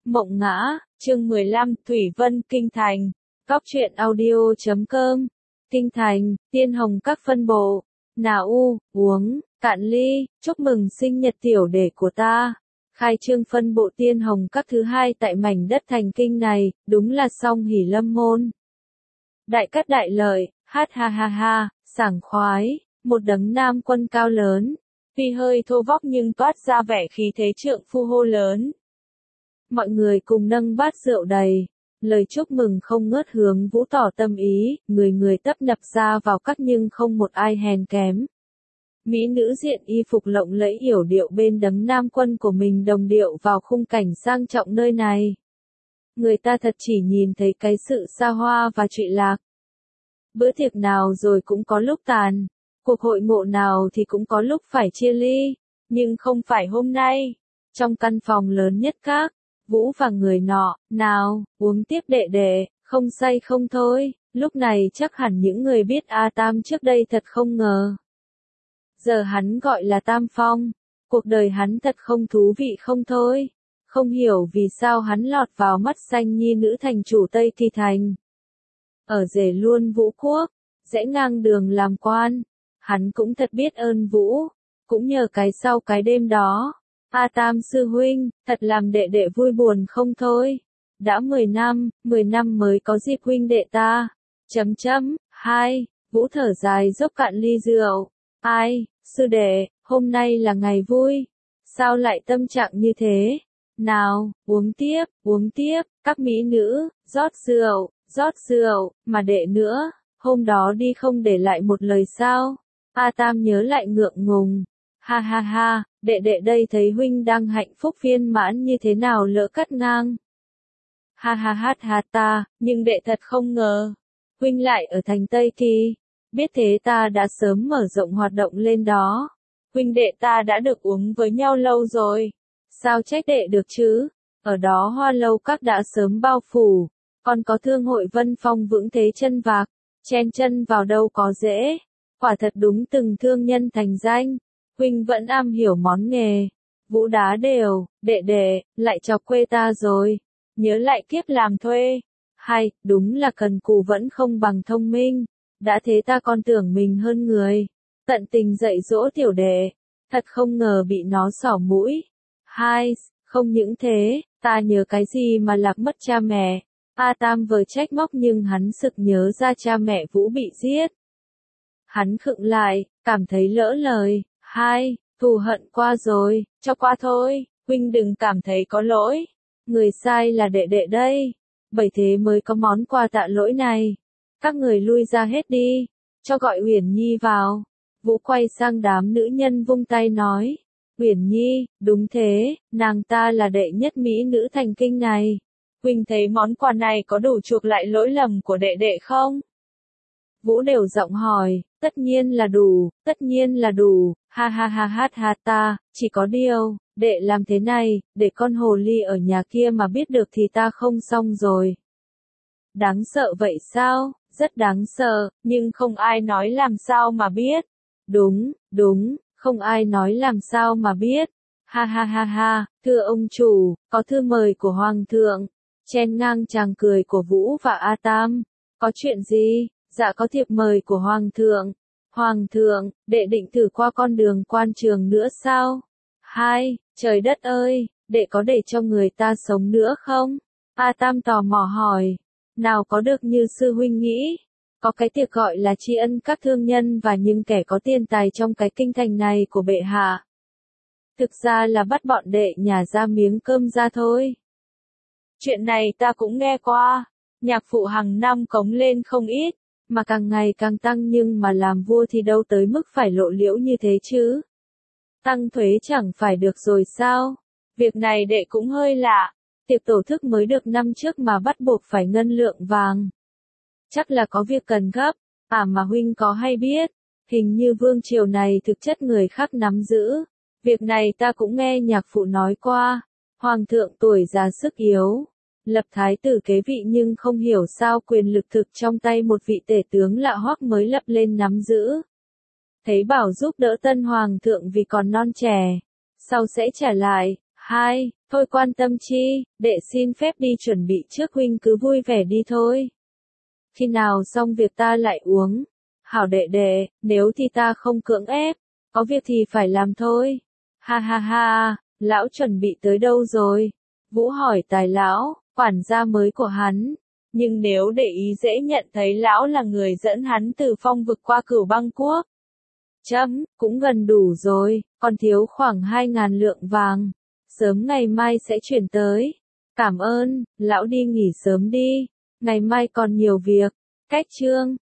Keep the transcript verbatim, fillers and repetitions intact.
Mộng Ngã, chương mười lăm, Thủy Vân Kinh Thành, Cóc truyện audio chấm com, Kinh Thành, Tiên Hồng các phân bộ, nào u, uống, cạn ly, chúc mừng sinh nhật tiểu đệ của ta. Khai trương phân bộ Tiên Hồng các thứ hai tại mảnh đất thành kinh này, đúng là song hỷ lâm môn. Đại cát đại lợi, hát ha ha ha, sảng khoái, một đấng nam quân cao lớn, tuy hơi thô vóc nhưng toát ra vẻ khí thế trượng phu hô lớn. Mọi người cùng nâng bát rượu đầy, lời chúc mừng không ngớt hướng Vũ tỏ tâm ý, người người tấp nập ra vào các nhưng không một ai hèn kém. Mỹ nữ diện y phục lộng lẫy yểu điệu bên đấng nam quân của mình đồng điệu vào khung cảnh sang trọng nơi này. Người ta thật chỉ nhìn thấy cái sự xa hoa và trụy lạc. Bữa tiệc nào rồi cũng có lúc tàn, cuộc hội ngộ nào thì cũng có lúc phải chia ly, nhưng không phải hôm nay. Trong căn phòng lớn nhất các, Vũ và người nọ, nào, uống tiếp đệ đệ, không say không thôi, lúc này chắc hẳn những người biết A Tam trước đây thật không ngờ. Giờ hắn gọi là Tam Phong, cuộc đời hắn thật không thú vị không thôi, không hiểu vì sao hắn lọt vào mắt xanh nhi nữ thành chủ Tây Kỳ Thành. Ở rể luôn Vũ Quốc, rẽ ngang đường làm quan, hắn cũng thật biết ơn Vũ, cũng nhờ cái sau cái đêm đó. A Tam sư huynh, thật làm đệ đệ vui buồn không thôi. Đã mười năm, mười năm mới có dịp huynh đệ ta. Chấm chấm, hai, Vũ thở dài dốc cạn ly rượu. Ai, sư đệ, hôm nay là ngày vui. Sao lại tâm trạng như thế? Nào, uống tiếp, uống tiếp, các mỹ nữ, rót rượu, rót rượu, mà đệ nữa, hôm đó đi không để lại một lời sao? A Tam nhớ lại ngượng ngùng. Ha ha ha, đệ đệ đây thấy huynh đang hạnh phúc viên mãn như thế nào lỡ cắt ngang. Ha ha ha ha ta, nhưng đệ thật không ngờ. Huynh lại ở thành Tây Kỳ, biết thế ta đã sớm mở rộng hoạt động lên đó. Huynh đệ ta đã được uống với nhau lâu rồi. Sao trách đệ được chứ, ở đó Hoa Lâu các đã sớm bao phủ, còn có thương hội Vân Phong vững thế chân vạc, chen chân vào đâu có dễ. Quả thật đúng từng thương nhân thành danh. Huynh vẫn am hiểu món nghề. Vũ đá đều, đệ đệ, lại chọc quê ta rồi. Nhớ lại kiếp làm thuê. Hay, đúng là cần cù vẫn không bằng thông minh. Đã thế ta còn tưởng mình hơn người. Tận tình dạy dỗ tiểu đệ. Thật không ngờ bị nó xỏ mũi. Hai, không những thế, ta nhớ cái gì mà lạc mất cha mẹ. A Tam vừa trách móc nhưng hắn sực nhớ ra cha mẹ Vũ bị giết. Hắn khựng lại, cảm thấy lỡ lời. Hai, thù hận qua rồi, cho qua thôi, huynh đừng cảm thấy có lỗi. Người sai là đệ đệ đây, bởi thế mới có món quà tạ lỗi này. Các người lui ra hết đi, cho gọi Uyển Nhi vào. Vũ quay sang đám nữ nhân vung tay nói. Uyển Nhi, đúng thế, nàng ta là đệ nhất mỹ nữ thành kinh này. Huynh thấy món quà này có đủ chuộc lại lỗi lầm của đệ đệ không? Vũ đều giọng hỏi, tất nhiên là đủ, tất nhiên là đủ, ha ha ha ha ha ta, chỉ có điều, đệ làm thế này, để con hồ ly ở nhà kia mà biết được thì ta không xong rồi. Đáng sợ vậy sao? Rất đáng sợ, nhưng không ai nói làm sao mà biết. Đúng, đúng, không ai nói làm sao mà biết. Ha ha ha ha, thưa ông chủ, có thư mời của Hoàng thượng. Chen ngang chàng cười của Vũ và A Tam. Có chuyện gì? Dạ có thiệp mời của Hoàng thượng. Hoàng thượng, đệ định thử qua con đường quan trường nữa sao? Hai, trời đất ơi, đệ có để cho người ta sống nữa không? A Tam tò mò hỏi. Nào có được như sư huynh nghĩ. Có cái tiệc gọi là tri ân các thương nhân và những kẻ có tiền tài trong cái kinh thành này của bệ hạ. Thực ra là bắt bọn đệ nhả ra miếng cơm ra thôi. Chuyện này ta cũng nghe qua. Nhạc phụ hàng năm cống lên không ít. Mà càng ngày càng tăng nhưng mà làm vua thì đâu tới mức phải lộ liễu như thế chứ. Tăng thuế chẳng phải được rồi sao? Việc này đệ cũng hơi lạ. Tiệc tổ thức mới được năm trước mà bắt buộc phải ngân lượng vàng. Chắc là có việc cần gấp. À mà huynh có hay biết, hình như vương triều này thực chất người khác nắm giữ. Việc này ta cũng nghe nhạc phụ nói qua. Hoàng thượng tuổi già sức yếu. Lập thái tử kế vị nhưng không hiểu sao quyền lực thực trong tay một vị tể tướng lạ hoắc mới lập lên nắm giữ. Thấy bảo giúp đỡ tân hoàng thượng vì còn non trẻ, sau sẽ trả lại, Hai, thôi quan tâm chi, đệ xin phép đi chuẩn bị trước, huynh cứ vui vẻ đi thôi. Khi nào xong việc ta lại uống. Hảo đệ đệ, nếu thì ta không cưỡng ép, có việc thì phải làm thôi. Ha ha ha, lão chuẩn bị tới đâu rồi? Vũ hỏi Tài lão, quản gia mới của hắn. Nhưng nếu để ý dễ nhận thấy lão là người dẫn hắn từ phong vực qua Cửu Băng Quốc. Chấm, cũng gần đủ rồi, còn thiếu khoảng hai ngàn lượng vàng. Sớm ngày mai sẽ chuyển tới. Cảm ơn, lão đi nghỉ sớm đi. Ngày mai còn nhiều việc. Cách chương.